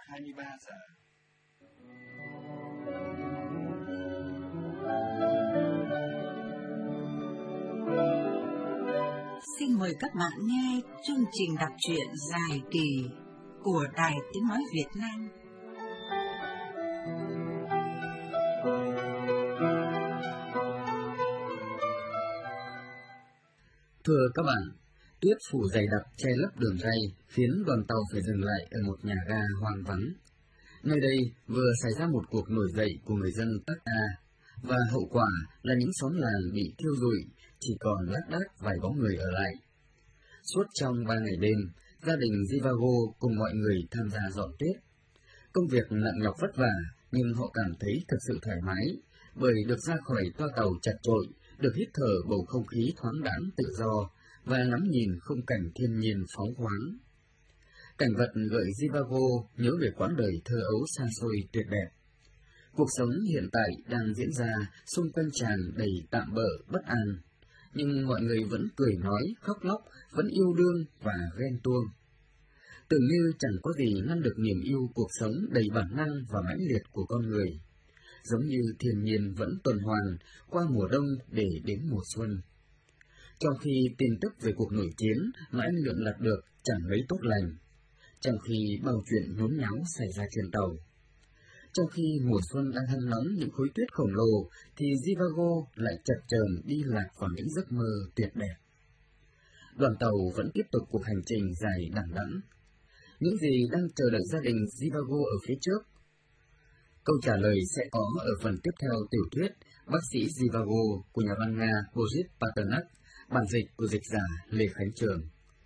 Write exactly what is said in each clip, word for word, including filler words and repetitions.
hai mươi ba giờ. Xin mời các bạn nghe chương trình đọc truyện dài kỳ của Đài Tiếng Nói Việt Nam. Thưa các bạn, tuyết phủ dày đặc che lấp đường ray khiến đoàn tàu phải dừng lại ở một nhà ga hoang vắng. Nơi đây vừa xảy ra một cuộc nổi dậy của người dân Taka, và hậu quả là những xóm làng bị thiêu rụi, chỉ còn lác đác vài bóng người ở lại. Suốt trong ba ngày đêm, gia đình Zhivago cùng mọi người tham gia dọn tuyết. Công việc nặng nhọc vất vả, nhưng họ cảm thấy thật sự thoải mái, bởi được ra khỏi toa tàu chật chội, được hít thở bầu không khí thoáng đãng tự do và ngắm nhìn khung cảnh thiên nhiên phóng khoáng. Cảnh vật gợi Zhivago nhớ về quãng đời thơ ấu xa xôi tuyệt đẹp. Cuộc sống hiện tại đang diễn ra xung quanh chàng đầy tạm bợ bất an, nhưng mọi người vẫn cười nói, khóc lóc, vẫn yêu đương và ghen tuông. Tưởng như chẳng có gì ngăn được niềm yêu cuộc sống đầy bản năng và mãnh liệt của con người. Giống như thiên nhiên vẫn tuần hoàn qua mùa đông để đến mùa xuân. Trong khi tin tức về cuộc nổi chiến mà anh lượm lặt được chẳng mấy tốt lành, trong khi bao chuyện nhốn nháo xảy ra trên tàu, trong khi mùa xuân đang hâm nóng những khối tuyết khổng lồ, thì Zhivago lại chập chờn đi lạc vào những giấc mơ tuyệt đẹp. Đoàn tàu vẫn tiếp tục cuộc hành trình dài đằng đẵng. Những gì đang chờ đợi gia đình Zhivago ở phía trước? Câu trả lời sẽ có ở phần tiếp theo tiểu thuyết Bác sĩ Zhivago của nhà văn Nga Boris Pasternak, bản dịch của dịch giả Lê Khánh Trường.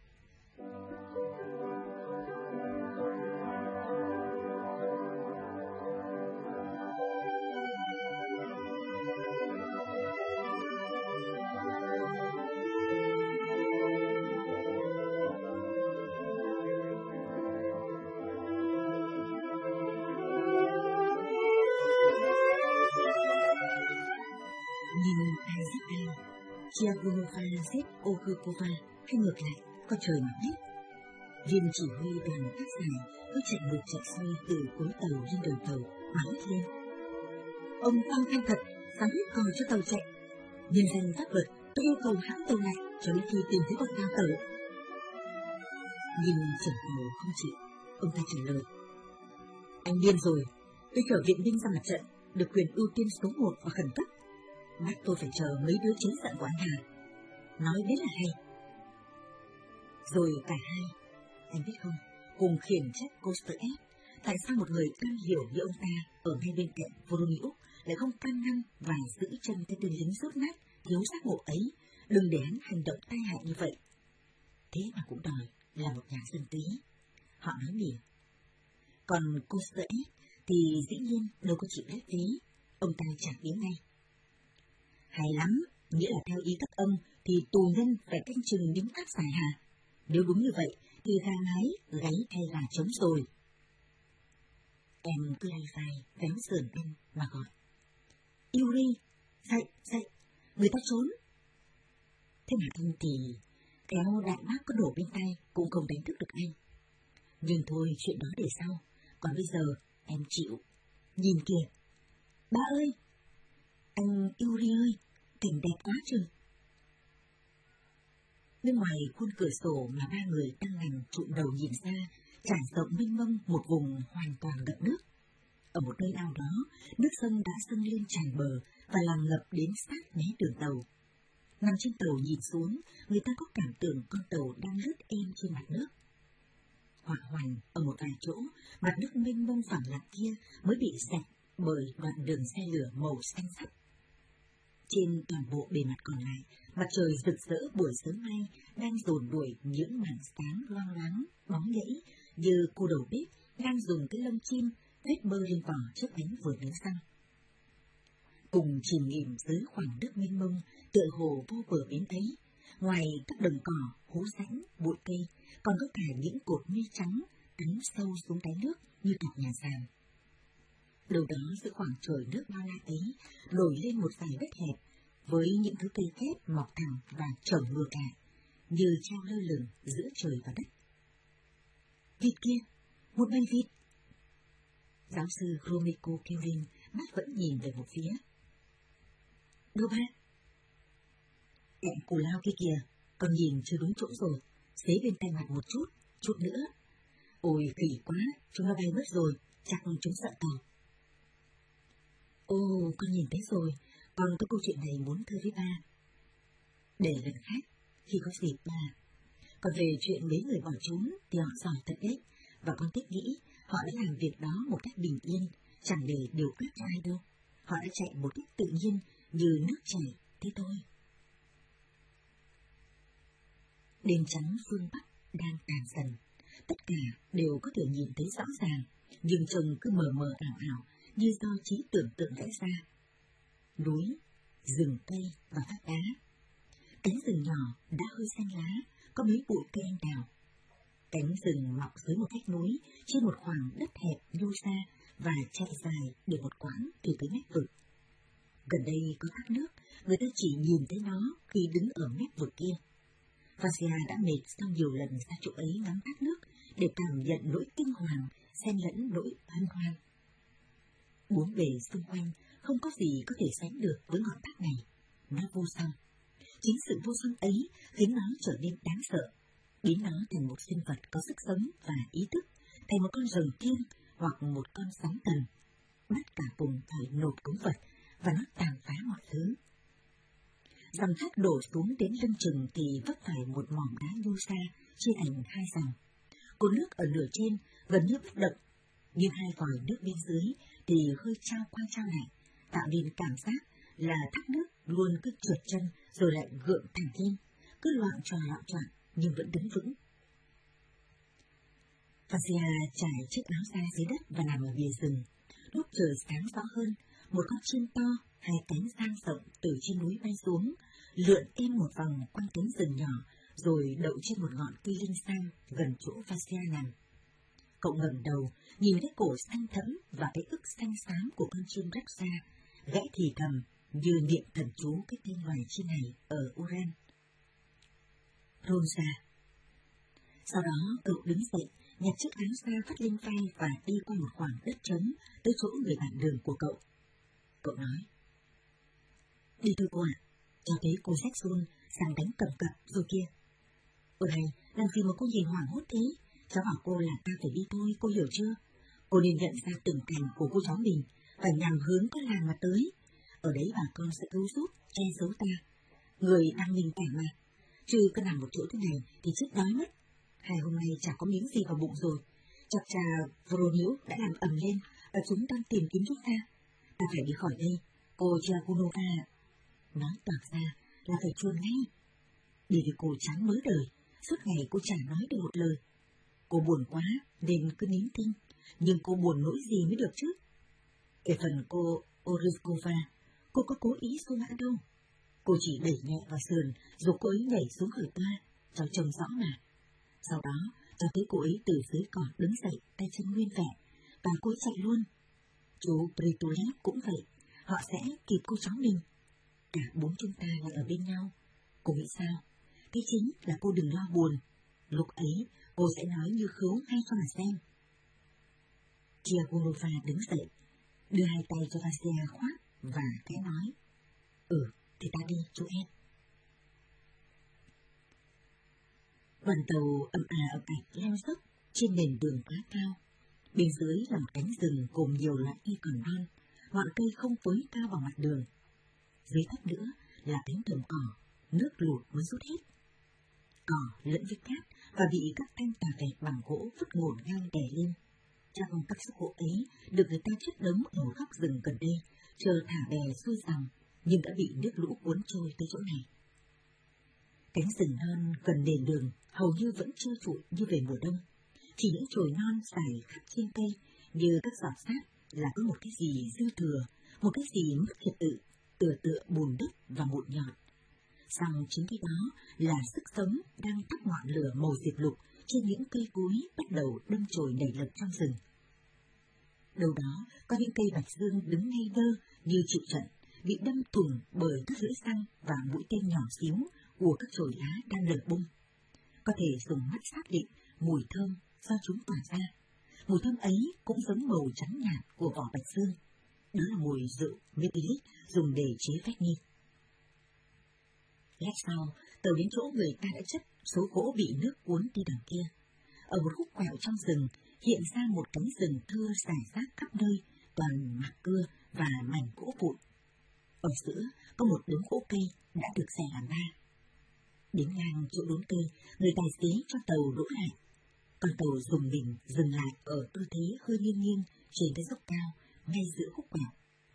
Nhìn ai giết ai, Chiagurova giết Ogukova hay ngược lại, có trời mà biết. Viên chỉ huy đoàn tác dài cứ chạy ngược chạy xuôi từ cuối tàu lên đầu tàu mà hét lên: ông tăng thanh thật, dám huyết còi cho tàu chạy. Nhân danh pháp luật, tôi yêu cầu hãng tàu lại cho đến khi tìm thấy con cao tàu. Nhìn trưởng tàu không chịu, ông ta trả lời: anh điên rồi, tôi chở viện binh ra mặt trận, được quyền ưu tiên số một và khẩn cấp. Bắt tôi phải chờ mấy đứa chiến giận của anh Hà. Nói đến là hay. Rồi cả hai, anh biết không, cùng khiển trách Kostev, tại sao một người cam hiểu như ông ta ở ngay bên cạnh Voronezh lại không can ngăn và giữ chân cái tên lính rốt nát, thiếu giác ngộ ấy, đừng để hắn hành động tai hại như vậy. Thế mà cũng đòi là một nhà dân túy. Họ nói mỉa. Còn Kostev thì dĩ nhiên đâu có chịu lép vế, ông ta trả tiếng ngay. Hay lắm, nghĩa là theo ý các ông thì tù nhân phải canh chừng lính Pháp giải hà. Nếu đúng như vậy thì gà ngái, gáy hay gà trống rồi. Em cứ lay vai, véo sườn anh mà gọi: Yuri, dậy, dậy, người ta trốn. Thế mà anh thì kéo đại bác có đổ bên tay cũng không đánh thức được anh. Nhưng thôi, chuyện đó để sau, còn bây giờ em chịu. Nhìn kìa, ba ơi, anh Yuri ơi, cảnh đẹp quá chừng. Bên ngoài khuôn cửa sổ mà ba người đang nằm trụm đầu nhìn ra, trải rộng mênh mông một vùng hoàn toàn ngập nước. Ở một nơi nào đó, nước sông đã dâng lên tràn bờ và làm ngập đến sát mé đường tàu. Nằm trên tàu nhìn xuống, người ta có cảm tưởng con tàu đang lướt êm trên mặt nước. Hỏa hoành ở một vài chỗ, mặt nước mênh mông phẳng lặng kia mới bị dẹp bởi đoạn đường xe lửa màu xanh sắt. Trên toàn bộ bề mặt còn lại, mặt trời rực rỡ buổi sớm nay đang dồn đuổi những mảng sáng loang loáng, bóng nhảy như cô đầu bếp đang dùng cái lông chim vết bơ lên vỏ trước ánh vừa nướng xăng. Cùng chìm nghỉm dưới khoảng nước mênh mông, tựa hồ vô bờ bến ấy, ngoài các đồng cỏ, hố rãnh, bụi cây, còn có cả những cột mây trắng cắm sâu xuống đáy nước như cặp nhà sàn. Đâu đó giữa khoảng trời nước bao la ấy, nổi lên một dải đất hẹp với những thứ cây kép mọc thẳng và trởm ngược lại, như treo lơ lửng giữa trời và đất. Vịt kia, một bầy vịt. Giáo sư Gromyko kêu lên, mắt vẫn nhìn về một phía. Đâu ba? Kẹo cù lao kia kìa, con nhìn chưa đúng chỗ rồi, xế bên tay mặt một chút, chút nữa. Ôi khỉ quá, chúng nó bay mất rồi, chắc chúng sợ tàu. Ồ, con nhìn thấy rồi, con có câu chuyện này muốn thưa với ba. Để lần khác, khi có dịp ba. Còn về chuyện mấy người bỏ trốn thì họ giỏi thật đấy, và con thích nghĩ họ đã làm việc đó một cách bình yên, chẳng để điều ác cho ai đâu. Họ đã chạy một cách tự nhiên như nước chảy, thế thôi. Đêm trắng phương Bắc đang tàn dần, tất cả đều có thể nhìn thấy rõ ràng, nhưng trông cứ mờ mờ ảo ảo như do trí tưởng tượng vẽ ra. Núi, rừng cây và vách đá. Cánh rừng nhỏ đã hơi xanh lá, có mấy bụi cây anh đào. Cánh rừng mọc dưới một vách núi trên một khoảng đất hẹp nhô ra và chạy dài để một quãng từ tới mép vực. Gần đây có thác nước, người ta chỉ nhìn thấy nó khi đứng ở mép vực kia. Vasya đã mệt sau nhiều lần ra chỗ ấy ngắm thác nước để cảm nhận nỗi kinh hoàng xen lẫn nỗi hân hoan. Bốn bề xung quanh không có gì có thể sánh được với ngọn thác này. Nó vô song. Chính sự vô song ấy khiến nó trở nên đáng sợ, biến nó thành một sinh vật có sức sống và ý thức, thành một con rồng thiêng hoặc một con sóng thần, bắt cả vùng phải nộp cúng vật và nó tàn phá mọi thứ. Dòng thác đổ xuống đến lưng chừng thì vấp phải một mỏm đá nhô ra chia thành hai dòng. Cột nước ở nửa trên gần như bất động, nhưng hai vòi nước bên dưới thì hơi trao qua trao lại, tạo nên cảm giác là thác nước luôn cứ trượt chân rồi lại gượng thẳng lên, cứ loạng tròn loạng choạng nhưng vẫn đứng vững. Vasya trải chiếc áo ra dưới đất và nằm ở bìa rừng. Lúc trời sáng rõ hơn, một con chim to, hai cánh dang rộng từ trên núi bay xuống, lượn êm một vòng quanh cánh rừng nhỏ, rồi đậu trên một ngọn cây linh sang gần chỗ Vasya nằm. Cậu ngẩng đầu, nhìn cái cổ xanh thẫm và cái ức xanh xám của con chim rắc ra, gãy thì thầm như niệm thần chú cái tên loài chim này ở Uran. Rosa. Sau đó cậu đứng dậy, nhặt chiếc áo ra vắt lên vai và đi qua một khoảng đất trống tới chỗ người bạn đường của cậu. Cậu nói: Đi thôi cô ạ, à, cho thấy cô Jackson sang đánh cầm cập rồi kia. Ôi hay, làm gì mà cô nhìn hoảng hốt thế? Cháu bảo cô là ta phải đi thôi, cô hiểu chưa? Cô nên nhận ra từng cảnh của cô cháu mình, phải nhằm hướng cái làng mà tới. Ở đấy bà con sẽ cứu giúp, che giấu ta. Người đang mình cảnh mà, chứ cứ nằm một chỗ thế này thì chết đói mất. Hai hôm nay chả có miếng gì vào bụng rồi. Chắc chà Voronil đã làm ầm lên và chúng đang tìm kiếm chúng ta. Ta phải đi khỏi đây, cô Dragunova. Nói toạc ra là phải chuồn ngay. Bởi vì cô chán mới đời, suốt ngày cô chả nói được một lời. Cô buồn quá nên cứ nín thinh, nhưng cô buồn nỗi gì mới được chứ? Về phần cô Oryskova, cô có cố ý xô ngã đâu. Cô chỉ đẩy nhẹ vào sườn rồi cô ấy nhảy xuống khỏi toa, cháu trông rõ mà. Sau đó, cháu thấy cô ấy từ dưới cỏ đứng dậy, tay chân nguyên vẹn, và cô ấy chạy luôn. Chú Pritulev cũng vậy, họ sẽ kịp cô cháu mình. Cả bốn chúng ta lại ở bên nhau. Cô nghĩ sao? Cái chính là cô đừng lo buồn. Lúc ấy, cô sẽ nói như khứu ngay cho mà xem. Dragunova đứng dậy, đưa hai tay cho Vasya khoác và khẽ nói: Ừ, thì ta đi, chú em. Đoàn tàu ầm à ầm ạch leo dốc trên nền đường quá cao. Bên dưới là một cánh rừng gồm nhiều loại cây còn non, ngọn cây không phới cao vào mặt đường. Dưới thấp nữa là cánh đồng cỏ, nước lụt mới rút hết. Cỏ lẫn với cát và bị các thanh tà vẹt bằng gỗ vứt ngổn ngang đè lên. Trong các xúc gỗ ấy được người ta chất đống ở một góc rừng gần đây, chờ thả bè xuôi dòng, nhưng đã bị nước lũ cuốn trôi tới chỗ này. Cánh rừng non gần nền đường hầu như vẫn trơ trụi như về mùa đông, chỉ những chồi non dài khắp trên cây như các giọt sáp là có một cái gì dư thừa, một cái gì mất trật tự, tựa tựa bùn đất và mụn nhọt. Song chính cái đó là sức sống đang thắp ngọn lửa màu diệp lục trên những cây cối bắt đầu đâm chồi nảy lật trong rừng. Đâu đó có những cây bạch dương đứng ngay đơ như chịu trận, bị đâm thủng bởi các lưỡi răng và mũi tên nhỏ xíu của các chồi lá đang lở bung. Có thể dùng mắt xác định mùi thơm do chúng tỏa ra. Mùi thơm ấy cũng giống màu trắng nhạt của vỏ bạch dương. Đó là mùi rượu methylic dùng để chế phép nghi. Lát sau, tàu đến chỗ người ta đã chất số gỗ bị nước cuốn đi đằng kia. Ở một khúc quẹo trong rừng hiện ra một cánh rừng thưa rải rác khắp nơi, toàn mạc cưa và mảnh gỗ vụn. Ở giữa có một đống gỗ cây đã được xẻ làm ba. Đến ngang chỗ đốn cây, người tài xế cho tàu đỗ lại. Con tàu dùng mình dừng lại ở tư thế hơi nghiêng nghiêng trên cái dốc cao, ngay giữa khúc quẹo.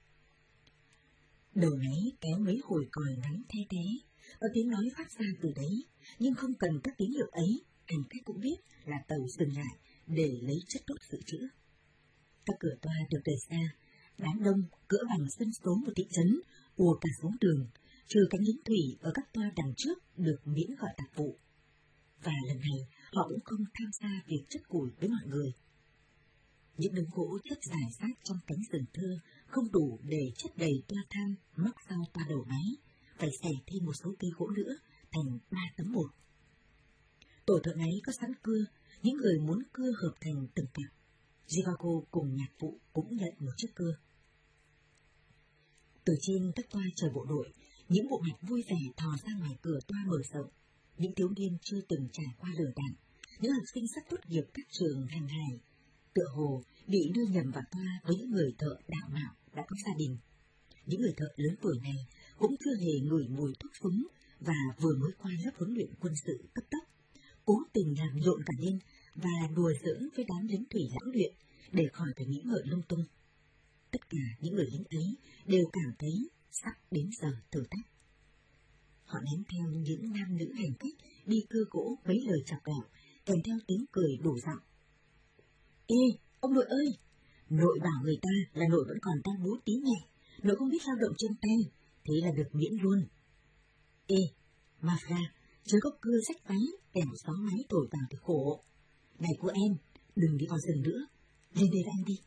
Đầu máy kéo mấy hồi còi ngắn the té, có tiếng nói phát ra từ đấy, nhưng không cần các tín hiệu ấy, hành khách cũng biết là tàu dừng lại để lấy chất đốt dự trữ. Các cửa toa được đẩy ra, đám đông cỡ bằng sân số một thị trấn ùa cả xuống đường, trừ cánh lính thủy ở các toa đằng trước được miễn gọi tạp vụ. Và lần này họ cũng không tham gia việc chất củi với mọi người. Những đống gỗ chất rải rác trong cánh rừng thưa không đủ để chất đầy toa than mắc sau toa đầu máy, phải xẻ thêm một số cây gỗ nữa thành ba tấm một. Tổ thợ ngáy có sẵn cưa, những người muốn cưa hợp thành từng cặp. Zhivago cùng nhạc vụ cũng nhận một chiếc cưa. Từ trên các toa chờ bộ đội, những bộ mặt vui vẻ thò ra ngoài cửa toa mở rộng. Những thiếu niên chưa từng trải qua lửa đạn, những học sinh sắp tốt nghiệp các trường hàng hải, tựa hồ bị đưa nhầm vào toa với những người thợ đạo mạo đã có gia đình. Những người thợ lớn tuổi này cũng chưa hề ngửi mùi thuốc súng và vừa mới qua lớp huấn luyện quân sự cấp tốc, cố tình làm rộn cả lên và đùa giỡn với đám lính thủy lão luyện để khỏi phải nghĩ ngợi lung tung. Tất cả những người lính ấy đều cảm thấy sắp đến giờ thử thách. Họ ném theo những nam nữ hành khách đi cưa gỗ mấy lời chọc ghẹo, kèm theo tiếng cười đủ giọng. Ê, ông nội ơi! Nội bảo người ta là nội vẫn còn đang bú tí nhẹ, nội không biết lao động trên tay, thế là được miễn luôn. Ê, Mafra, chớ có cưa rách váy, kẻo gió máy thổi vào thì khổ. Này cô em, đừng đi vào rừng nữa, lên đây với anh đi.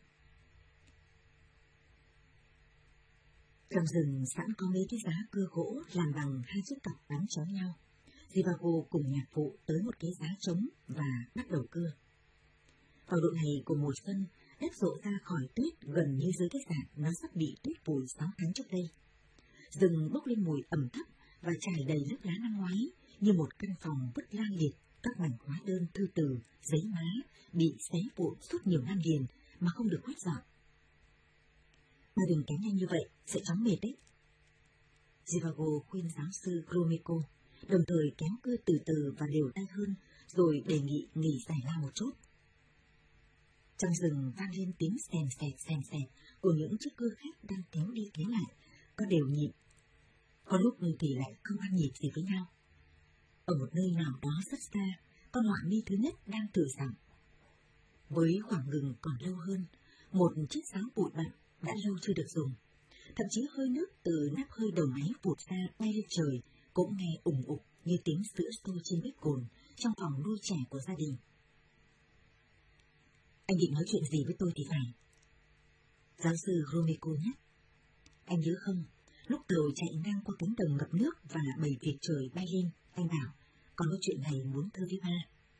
Trong rừng sẵn có mấy cái giá cưa gỗ làm bằng hai chiếc cọc gắn chéo nhau. Zhivago cùng nhạc vụ tới một cái giá trống và bắt đầu cưa. Vào độ này của mùa xuân, đất rộ ra khỏi tuyết gần như dưới cái dạng nó sắp bị tuyết vùi sáu tháng trước đây. Rừng bốc lên mùi ẩm thấp và trải đầy lớp lá năm ngoái như một căn phòng vứt lan liệt các mảnh hóa đơn thư từ, giấy má bị xé vụn suốt nhiều năm liền mà không được quét dọn. Mà đừng kéo nhanh như vậy, sẽ chóng mệt đấy. Zhivago khuyên giáo sư Gromyko, đồng thời kéo cưa từ từ và đều tay hơn, rồi đề nghị nghỉ giải lao một chút. Trong rừng vang lên tiếng xèn xẹt xèn xẹt của những chiếc cưa khác đang kéo đi kéo lại, có đều nhịp. Có lúc thì lại không ăn nhịp gì với nhau. Ở một nơi nào đó rất xa, con họa mi thứ nhất đang thử rằng. Với khoảng ngừng còn lâu hơn, một chiếc sáo bụi bặm đã lâu chưa được dùng. Thậm chí hơi nước từ nắp hơi đầu máy vụt ra bay lên trời cũng nghe ủng ục như tiếng sữa sôi trên bếp cồn trong phòng nuôi trẻ của gia đình. Anh định nói chuyện gì với tôi thì phải. Giáo sư Gromyko nhắc. Anh nhớ không, lúc tàu chạy ngang qua cánh đồng ngập nước và bầy vịt trời bay lên, anh bảo, con có chuyện này muốn thưa với ba.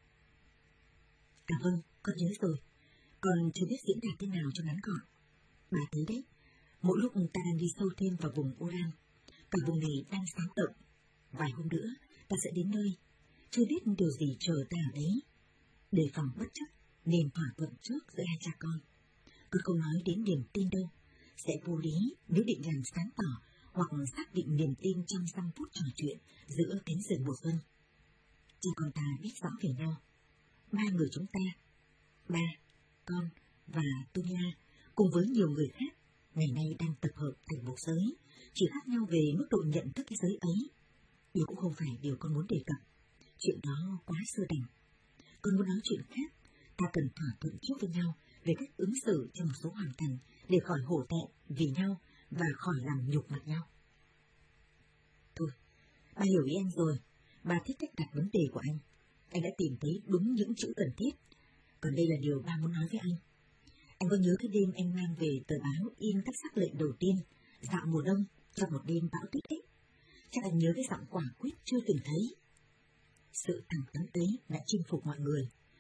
À vâng, con nhớ rồi, con chưa biết diễn đạt thế nào cho ngắn gọn. Bà thấy đấy, mỗi lúc ta đang đi sâu thêm vào vùng Uran, cả vùng này đang sáng động. Vài hôm nữa, ta sẽ đến nơi, chưa biết điều gì chờ ta ở đấy. Đề phòng bất chấp, nên thỏa thuận trước giữa hai cha con. Con không nói đến niềm tin đâu, sẽ vô lý nếu định làm sáng tỏ hoặc xác định niềm tin trong năm phút trò chuyện giữa cánh rừng mùa xuân. Cha con ta biết rõ về nhau. Ba người chúng ta, ba, con và Tunya, cùng với nhiều người khác, ngày nay đang tập hợp thành một giới, chỉ khác nhau về mức độ nhận thức cái giới ấy. Điều cũng không phải điều con muốn đề cập. Chuyện đó quá xưa đành. Con muốn nói chuyện khác, ta cần thỏa thuận trước với nhau về cách ứng xử trong một số hoàn cảnh để khỏi hổ thẹn vì nhau và khỏi làm nhục mặt nhau. Thôi, ba hiểu ý anh rồi. Ba thích cách đặt vấn đề của anh. Anh đã tìm thấy đúng những chữ cần thiết. Còn đây là điều ba muốn nói với anh. Anh có nhớ cái đêm em mang về tờ báo in các sắc lệnh đầu tiên, dạo mùa đông, trong một đêm bão tuyết ấy? Chắc anh nhớ cái giọng quả quyết chưa từng thấy. Sự thẳng thắn ấy đã chinh phục mọi người.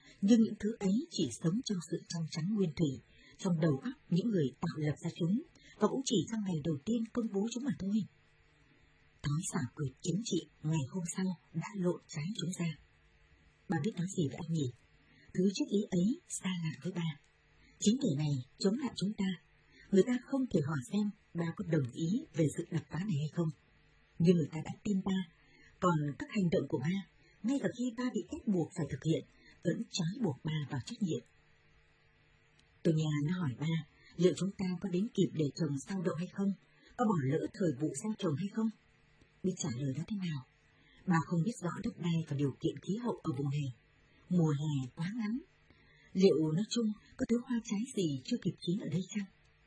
nhưng những thứ ấy chỉ sống trong sự trong trắng nguyên thủy, trong đầu óc những người tạo lập ra chúng, và cũng chỉ trong ngày đầu tiên công bố chúng mà thôi. Thói xảo quyệt chính trị ngày hôm sau đã lộn trái chúng ra. Bà biết nói gì với anh nhỉ? Thứ triết lý ấy xa lạ với bà. Chính điều này chống lại chúng ta. Người ta không thể hỏi xem bà có đồng ý về sự đập phá này hay không. Nhưng người ta đã tin ba, còn các hành động của ba, ngay cả khi ba bị ép buộc phải thực hiện, vẫn trói buộc ba vào trách nhiệm. Tôi nhà nó hỏi ba, liệu chúng ta có đến kịp để trồng sao đậu hay không? Có bỏ lỡ thời vụ gieo trồng hay không? Biết trả lời nó thế nào? Bà không biết rõ đất đai và điều kiện khí hậu ở vùng này. Mùa hè quá ngắn. Liệu nói chung có thứ hoa trái gì chưa kịp chín ở đây chăng?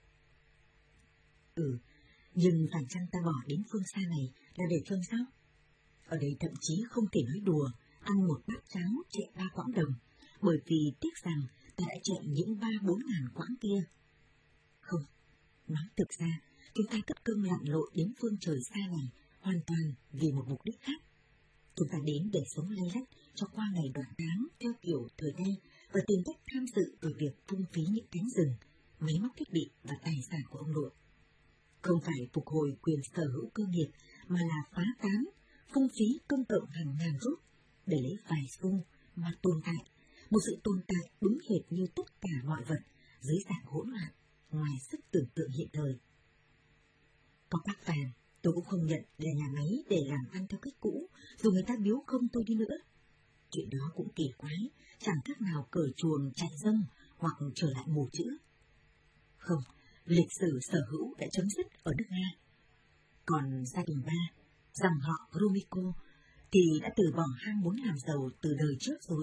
Ừ, nhưng phải chăng ta bỏ đến phương xa này là để trông sao? Ở đây thậm chí không thể nói đùa, ăn một bát cháo chạy ba quãng đồng, bởi vì tiếc rằng ta đã chạy những ba bốn ngàn quãng kia. Không, nói thực ra, chúng ta cất công lặn lội đến phương trời xa này hoàn toàn vì một mục đích khác. Chúng ta đến để sống lay lắt cho qua ngày đoạn tháng theo kiểu thời nay và tìm cách tham dự về việc phung phí những cánh rừng, máy móc thiết bị và tài sản của ông nội. Không phải phục hồi quyền sở hữu cơ nghiệp mà là phá tán, phung phí công cộng hàng ngàn rút để lấy vài xu mà tồn tại, một sự tồn tại đúng hệt như tất cả mọi vật dưới dạng hỗn loạn, ngoài sức tưởng tượng hiện thời. Có bác vàng, tôi cũng không nhận là nhà máy để làm ăn theo cách cũ, dù người ta biếu không tôi đi nữa. Chuyện đó cũng kỳ quái, chẳng khác nào cởi chuồng chạy rông hoặc trở lại mù chữ. Không, lịch sử sở hữu đã chấm dứt ở nước Nga. Còn gia đình ba, dòng họ Gromyko, thì đã từ bỏ ham muốn làm giàu từ đời trước rồi.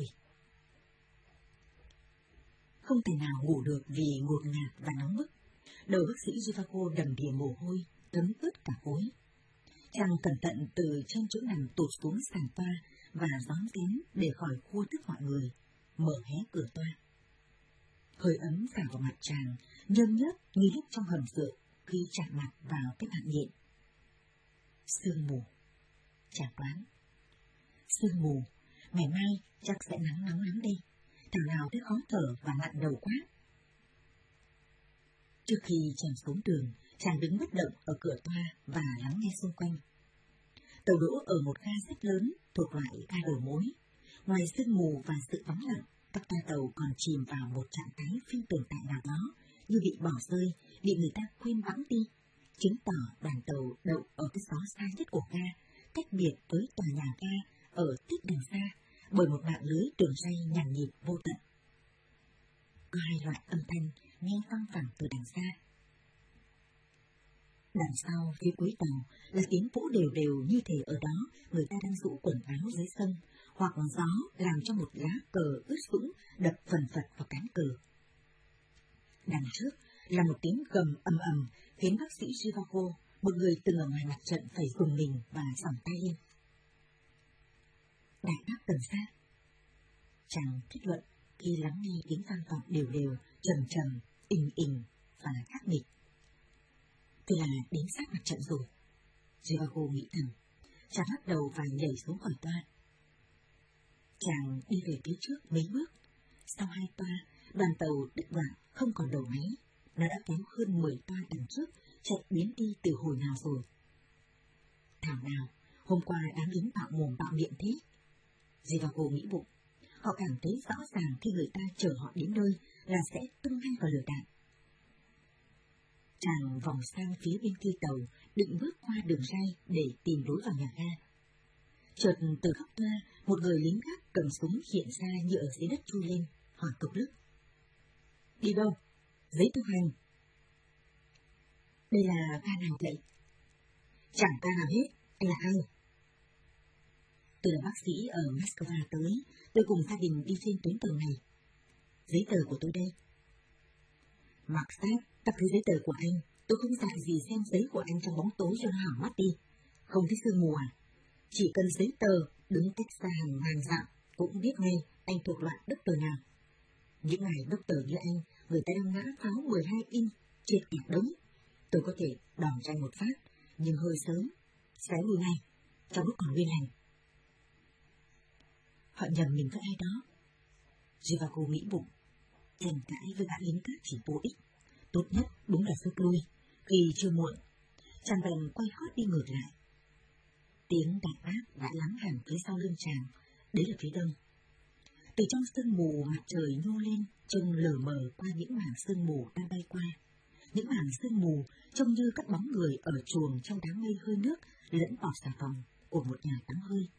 Không thể nào ngủ được vì ngột ngạt và nóng bức. Đầu bác sĩ Zhivago đầm đìa mồ hôi, thấm ướt cả gối. Chàng cẩn thận từ trên chỗ nằm tụt xuống sàn toa và rón rén để khỏi khua thức mọi người, mở hé cửa toa. Hơi ấm phả vào mặt chàng, nhơm nhớp như lúc trong hầm rượu khi chạm mặt vào cái bàn nhện. Sương mù, chàng đoán. Sương mù, ngày mai chắc sẽ nắng nóng lắm đây, thằng nào thấy khó thở và nặng đầu quá. Trước khi chàng xuống đường, chàng đứng bất động ở cửa toa và lắng nghe xung quanh. Tàu đỗ ở một ga rất lớn thuộc loại ga đầu mối. Ngoài sương mù và sự vắng lặng, các toa tàu còn chìm vào một trạng thái phi tồn tại nào đó, như bị bỏ rơi, bị người ta quên bẵng đi, chứng tỏ đoàn tàu đậu ở cái xó xa nhất của ga, cách biệt với tòa nhà ga ở tít đằng xa bởi một mạng lưới đường ray nhàn nhịp vô tận. Có hai loại âm thanh nghe văng vẳng từ đằng xa. Đằng sau phía cuối tàu là tiếng vỗ đều đều như thể ở đó người ta đang dụ quần áo dưới sân, hoặc gió làm cho một lá cờ ướt sũng đập phần phật vào cán cờ. Đằng trước là một tiếng gầm ầm ầm khiến bác sĩ Zhivago, một người từng ở ngoài mặt trận, phải dùng mình và sòng tay lên. Đại bác Tần Sa, chàng kết luận khi lắng nghe tiếng vang vọng đều đều, trầm trầm, ình ình và khắc nghiệt. Tôi là đến sát mặt trận rồi. Zhivago nghĩ thầm. Chàng lắc đầu và nhảy xuống khỏi toa. Chàng đi về phía trước mấy bước. Sau hai toa, đoàn tàu đứt đoạn không còn đầu máy. Nó đã kéo hơn mười toa đằng trước, chạy biến đi từ hồi nào rồi. Thảo nào, hôm qua đáng đứng bạo mồm bạo miệng thế. Zhivago nghĩ bụng. Họ cảm thấy rõ ràng khi người ta chở họ đến nơi là sẽ tung ngay vào lửa đạn. Chàng vòng sang phía bên kia tàu, định bước qua đường ray để tìm lối vào nhà ga. Chợt từ góc toa, một người lính gác cầm súng hiện ra như ở dưới đất chui lên, hỏi cộc lức. Đi đâu? Giấy tu hành. Đây là ga nào vậy? Chẳng ga nào hết, anh là ai? Tôi là bác sĩ ở Moscow tới, tôi cùng gia đình đi trên tuyến tàu này. Giấy tờ của tôi đây. Mặc sát, các thứ giấy tờ của anh, tôi không dạy gì xem giấy của anh trong bóng tối cho nó hỏng mắt đi. Không thấy sương mù à? Chỉ cần giấy tờ, đứng cách xa hàng ngàn dặm, cũng biết ngay anh thuộc loại đốc tờ nào. Những ngày đốc tờ như anh, người ta đang ngã pháo mười hai inch triệt cả đống. Tôi có thể đòn cho anh một phát, nhưng hơi sớm, sẽ lui ngay, trong lúc còn nguyên hành. Họ nhầm mình với ai đó. Zhivago nghĩ bụng, tranh cãi với gã lính cát chỉ vô ích, tốt nhất đúng là rút lui, khi chưa muộn. Chàng bèn quay hót đi ngược lại. Tiếng đàn áp đã lắng hẳn phía sau lưng chàng, đấy là phía đông. Từ trong sương mù mặt trời nhô lên, trông lờ mờ qua những mảng sương mù đang bay qua. Những mảng sương mù trông như các bóng người ở chuồng trong đám mây hơi nước lẫn bọt xà phòng của một nhà tắm hơi.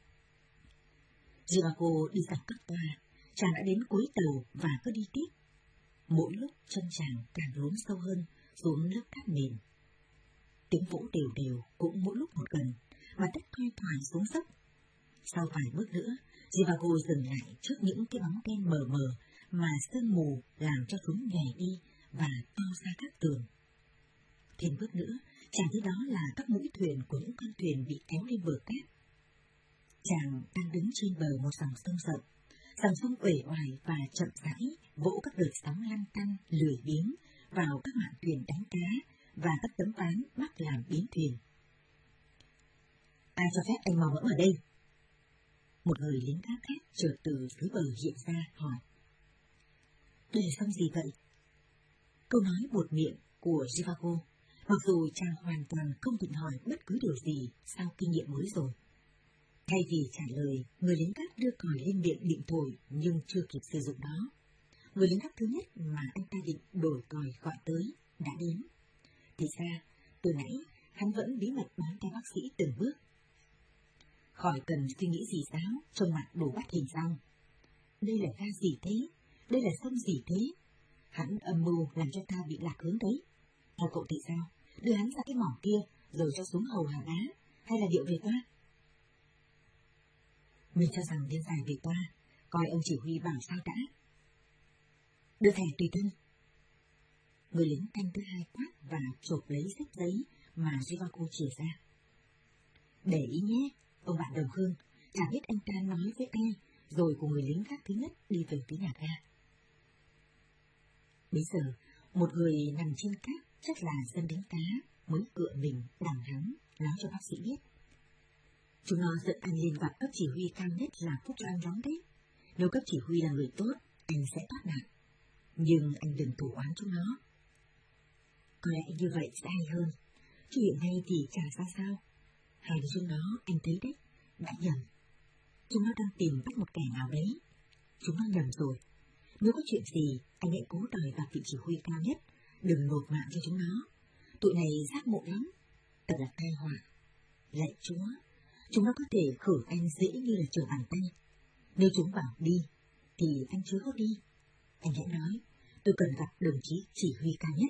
Zhivago đi dọc các toa, chàng đã đến cuối tàu và cứ đi tiếp. Mỗi lúc chân chàng càng lún sâu hơn xuống lớp cát mềm. Tiếng vỗ đều đều cũng mỗi lúc một gần, mà đất thoai thoải xuống dốc. Sau vài bước nữa, Zhivago dừng lại trước những cái bóng đen mờ mờ mà sương mù làm cho chúng nhòe đi và to ra các tường. Thêm bước nữa, chàng thấy đó là các mũi thuyền của những con thuyền bị kéo lên bờ cát. Chàng đang đứng trên bờ một dòng sông rộng, dòng sông uể oải và chậm rãi vỗ các đợt sóng lăn tăn lười biếng vào các mạn thuyền đánh cá và các tấm ván mắc làm biến thuyền. Ai cho phép anh mò mẫm ở đây? Một người lính gác khác chợt từ dưới bờ hiện ra hỏi. Đây là sông gì vậy? Câu nói buột miệng của Zhivago, mặc dù chàng hoàn toàn không định hỏi bất cứ điều gì sau kinh nghiệm mới rồi. Thay vì trả lời, người lính gác đưa còi lên miệng định thổi nhưng chưa kịp sử dụng đó. Người lính gác thứ nhất mà anh ta định đổi còi gọi tới đã đến. Thì ra, từ nãy hắn vẫn bí mật bám theo bác sĩ từng bước. Khỏi cần suy nghĩ gì giáo, trông mặt đồ bắt hình dong. Đây là ga gì thế? Đây là sông gì thế? Hắn âm mưu làm cho ta bị lạc hướng đấy. Theo cậu thì sao? Đưa hắn ra cái mỏng kia, rồi cho xuống hầu hàng á, hay là điệu về toa? Mình cho rằng nên giải về toa, coi ông chỉ huy bảo sao đã. Đưa thẻ tùy thân. Người lính canh thứ hai quát và chộp lấy xếp giấy mà Zhivago chìa ra. Để ý nhé, ông bạn đồng hương, chẳng biết anh ta nói với ai, rồi của người lính gác thứ nhất đi về phía nhà ga. Bây giờ, một người nằm trên cát, chắc là dân đánh cá, mới cựa mình đằng hắng, nói cho bác sĩ biết. Chúng nó dẫn anh lên gặp cấp chỉ huy cao nhất là phúc cho anh lắm đấy. Nếu cấp chỉ huy là người tốt, anh sẽ thoát nạn. Nhưng anh đừng thủ oán chúng nó. Có lẽ như vậy sẽ hay hơn. Chứ hiện nay thì chả ra sao. Hai đứa chúng nó, anh thấy đấy, đã nhầm. Chúng nó đang tìm bắt một kẻ nào đấy. Chúng nó nhầm rồi. Nếu có chuyện gì, anh hãy cố đòi gặp vị chỉ huy cao nhất. Đừng nộp mạng cho chúng nó. Tụi này giác ngộ lắm. Thật là tai họa. Lạy Chúa, chúng nó có thể khử anh dễ như là trở bàn tay. Nếu chúng bảo đi, thì anh chưa có đi. Anh hãy nói, tôi cần gặp đồng chí chỉ huy cao nhất.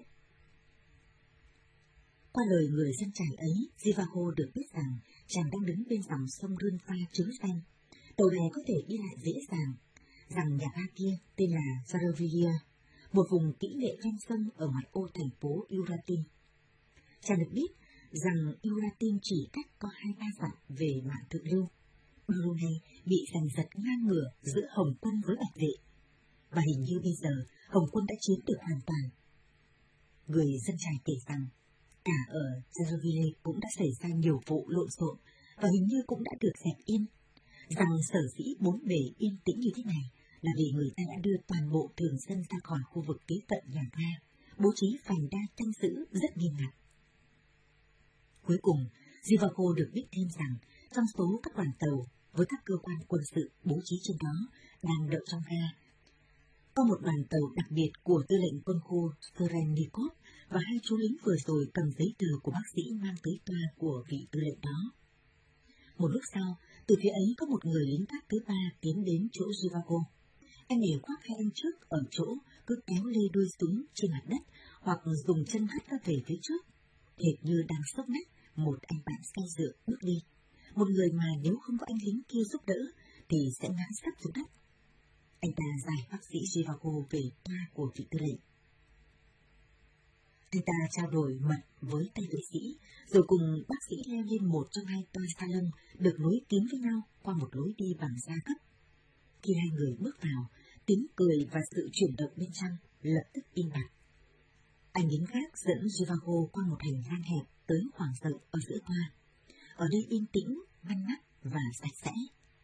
Qua lời người dân trải ấy, Zhivago được biết rằng chàng đang đứng bên dòng sông Rươn pha trứng xanh. Tàu bè có thể đi lại dễ dàng, rằng nhà ga kia tên là Zarovilia, một vùng kỹ nghệ ven sông ở ngoại ô thành phố Uratin. Chàng được biết rằng Uratin chỉ cách có hai ba dặm về mạn thượng lưu, bao lâu nay bị giành giật ngang ngửa giữa Hồng quân với Bạch vệ, và hình như bây giờ Hồng quân đã chiếm được hoàn toàn. Người dân trải kể rằng cả ở Zarovile cũng đã xảy ra nhiều vụ lộn xộn và hình như cũng đã được dẹp yên, rằng sở dĩ bốn bề yên tĩnh như thế này là vì người ta đã đưa toàn bộ thường dân ra khỏi khu vực kế cận nhà ga, bố trí phành đa canh giữ rất nghiêm ngặt. Cuối cùng, Zhivago được biết thêm rằng trong số các đoàn tàu với các cơ quan quân sự bố trí trên đó đang đợi trong ga, có một đoàn tàu đặc biệt của tư lệnh quân khu Serennikov và hai chú lính vừa rồi cầm giấy tờ của bác sĩ mang tới toa của vị tư lệnh đó. Một lúc sau, từ phía ấy có một người lính gác thứ ba tiến đến chỗ Zhivago. Anh này khoác hai anh trước ở chỗ cứ kéo lê đuôi súng trên mặt đất hoặc dùng chân hất ra về phía trước, hệt như đang sốc nách một anh bạn say rượu bước đi. Một người mà nếu không có anh lính kia giúp đỡ thì sẽ ngã sấp xuống đất. Anh ta giải bác sĩ Zhivago về toa của vị tư lệnh. Anh ta trao đổi mật với tay vệ sĩ, rồi cùng bác sĩ leo lên một trong hai toa salon được nối kín với nhau qua một lối đi bằng da cấp. Khi hai người bước vào, tiếng cười và sự chuyển động bên trong lập tức im bặt. Anh lính gác dẫn Zhivago qua một hành lang hẹp tới khoảng rộng ở giữa toa. Ở đây yên tĩnh, ngăn nắp và sạch sẽ.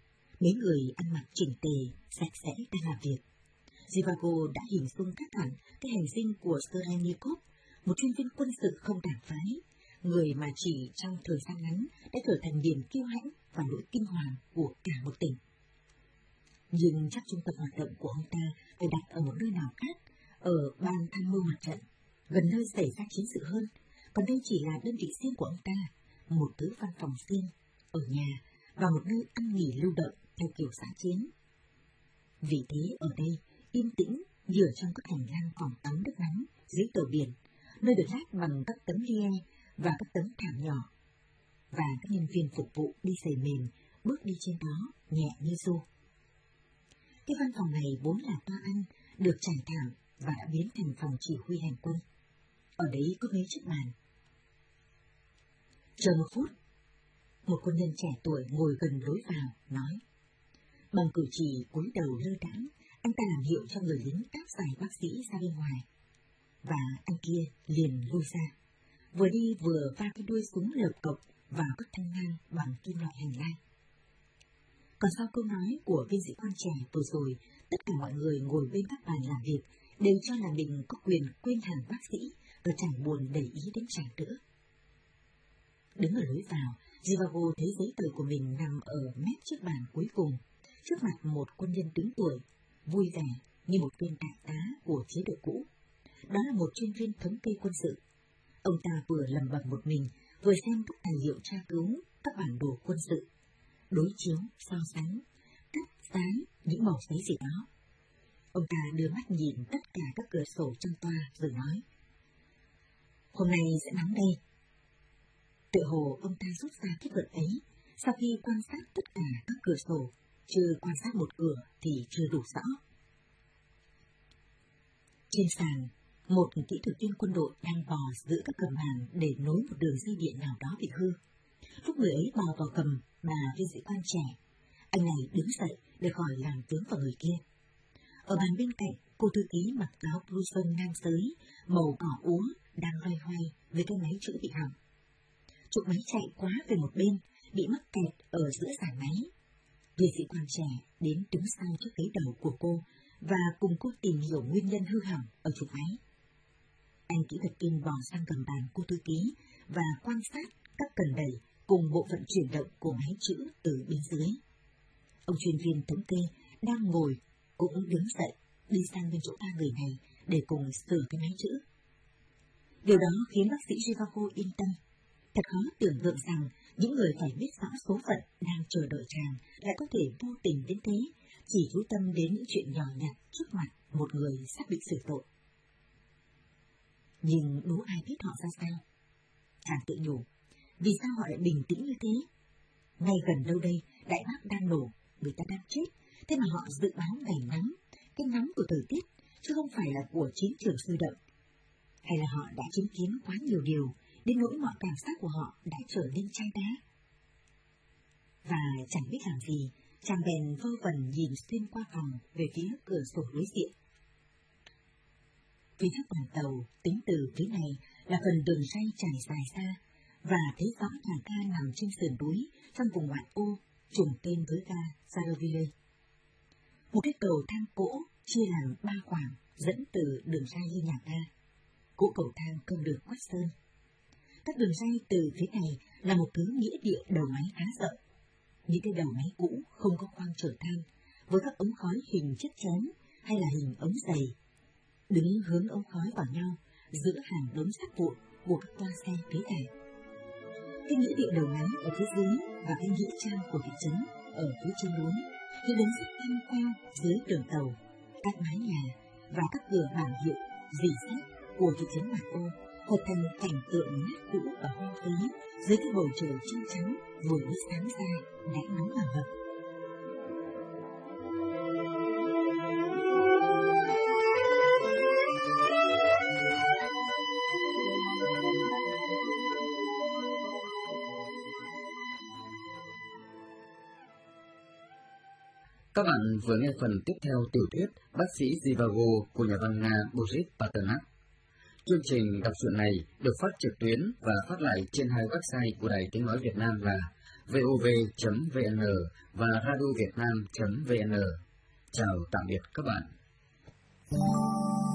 Mấy người ăn mặc chỉnh tề, sạch sẽ đang làm việc. Zhivago đã hình dung khác hẳn cái hành dinh của Serennikov, một chuyên viên quân sự không đảng phái, người mà chỉ trong thời gian ngắn đã trở thành niềm kiêu hãnh và nỗi kinh hoàng của cả một tỉnh. Nhưng chắc trung tâm hoạt động của ông ta phải đặt ở một nơi nào khác, ở ban tham mưu mặt trận, gần nơi xảy ra chiến sự hơn, còn đây chỉ là đơn vị riêng của ông ta, một thứ văn phòng riêng, ở nhà và một nơi ăn nghỉ lưu động theo kiểu xã chiến. Vì thế ở đây, yên tĩnh như ở trong các hành lang phòng tắm nước nóng dưới tàu biển, nơi được lát bằng các tấm lia và các tấm thảm nhỏ, và các nhân viên phục vụ đi giày mềm bước đi trên đó nhẹ như ru. Cái văn phòng này vốn là toa ăn, được trải thảm và đã biến thành phòng chỉ huy hành quân. Ở đấy có mấy chiếc bàn. Chờ một phút, một quân nhân trẻ tuổi ngồi gần lối vào, nói. Bằng cử chỉ cúi đầu lơ đãng, anh ta làm hiệu cho người lính áp giải bác sĩ ra bên ngoài. Và anh kia liền lui ra, vừa đi vừa va cái đuôi súng lợp cộc vào các thanh ngang bằng kim loại hành lang. Còn sau câu nói của viên sĩ quan trẻ vừa rồi, tất cả mọi người ngồi bên các bàn làm việc đều cho là mình có quyền quên hẳn bác sĩ và chẳng buồn để ý đến chàng nữa. Đứng ở lối vào, Zhivago thấy giấy tờ của mình nằm ở mép chiếc bàn cuối cùng, trước mặt một quân nhân đứng tuổi, vui vẻ như một viên đại tá của chế độ cũ. Đó là một chuyên viên thống kê quân sự. Ông ta vừa lẩm bẩm một mình, vừa xem các tài liệu tra cứu, các bản đồ quân sự, đối chiếu, so sánh, cắt, dán những mẩu giấy gì đó. Ông ta đưa mắt nhìn tất cả các cửa sổ trong toa rồi nói. Hôm nay sẽ nóng đây. Tự hồ ông ta rút ra kết luận ấy, sau khi quan sát tất cả các cửa sổ, chưa quan sát một cửa thì chưa đủ rõ. Trên sàn, một kỹ thuật viên quân đội đang bò giữa các cầm bàn để nối một đường dây điện nào đó bị hư. Lúc người ấy bò vào cầm mà viên sĩ quan trẻ, anh này đứng dậy để khỏi làm vướng vào người kia. Ở bàn bên cạnh, cô thư ký mặc áo blouson ngang sới, màu đỏ úa, đang loay hoay với cái máy chữ bị hỏng. Trục máy chạy quá về một bên, bị mắc kẹt ở giữa sàn máy. Viên sĩ quan trẻ đến đứng sau chiếc ghế đầu của cô và cùng cô tìm hiểu nguyên nhân hư hỏng ở trục máy. Anh kỹ thuật viên bò sang cầm bàn cô thư ký và quan sát các cần đẩy cùng bộ phận chuyển động của máy chữ từ bên dưới. Ông chuyên viên thống kê đang ngồi cũng đứng dậy đi sang bên chỗ ba người này để cùng sửa cái máy chữ. Điều đó khiến bác sĩ Zhivago yên tâm. Thật khó tưởng tượng rằng những người phải biết rõ số phận đang chờ đợi chàng lại có thể vô tình đến thế, chỉ chú tâm đến những chuyện nhỏ nhặt trước mặt một người sắp bị xử tội. Nhưng đố ai biết họ ra sao? Chàng tự nhủ, vì sao họ lại bình tĩnh như thế? Ngay gần đâu đây, đại bác đang nổ, người ta đang chết, thế mà họ dự báo ngày nắng, cái nắng của thời tiết, chứ không phải là của chiến trường sôi động. Hay là họ đã chứng kiến quá nhiều điều, đến nỗi mọi cảm giác của họ đã trở nên chai đá. Và chẳng biết làm gì, chàng bèn vơ vẩn nhìn xuyên qua phòng về phía cửa sổ đối diện. Phía trước đoàn tàu, tính từ phía này là phần đường ray trải dài xa, và thấy rõ nhà ga nằm trên sườn núi trong vùng ngoại ô, trùng tên với ga Saroville. Một cái cầu thang cỗ chia làm ba khoảng dẫn từ đường ray lên nhà ga. Cỗ cầu thang không được quét sơn. Các đường ray từ phía này là một thứ nghĩa địa đầu máy khá rộng. Những cái đầu máy cũ không có khoang chở than, với các ống khói hình chiếc chén hay là hình ống dày, đứng hướng ống khói vào nhau giữa hàng đống sắt vụn của các toa xe phía này. Cái nghĩa địa đầu máy ở phía dưới và cái nghĩa trang của thị trấn ở phía trên núi, những đống sắt thăng queo dưới đường tàu, các mái nhà và các cửa bảng hiệu rỉ sét của thị trấn ngoại ô hợp thành cảnh tượng nát cũ và hoang phí dưới cái bầu trời trăng trắng vừa mới sáng ra đã nóng hầm hập. Các bạn vừa nghe phần tiếp theo tiểu thuyết Bác sĩ Zhivago của nhà văn Nga Boris Pasternak. Chương trình đọc truyện này được phát trực tuyến và phát lại trên hai website của Đài Tiếng Nói Việt Nam là vov chấm vn và radiovietnam chấm vn. Chào tạm biệt các bạn.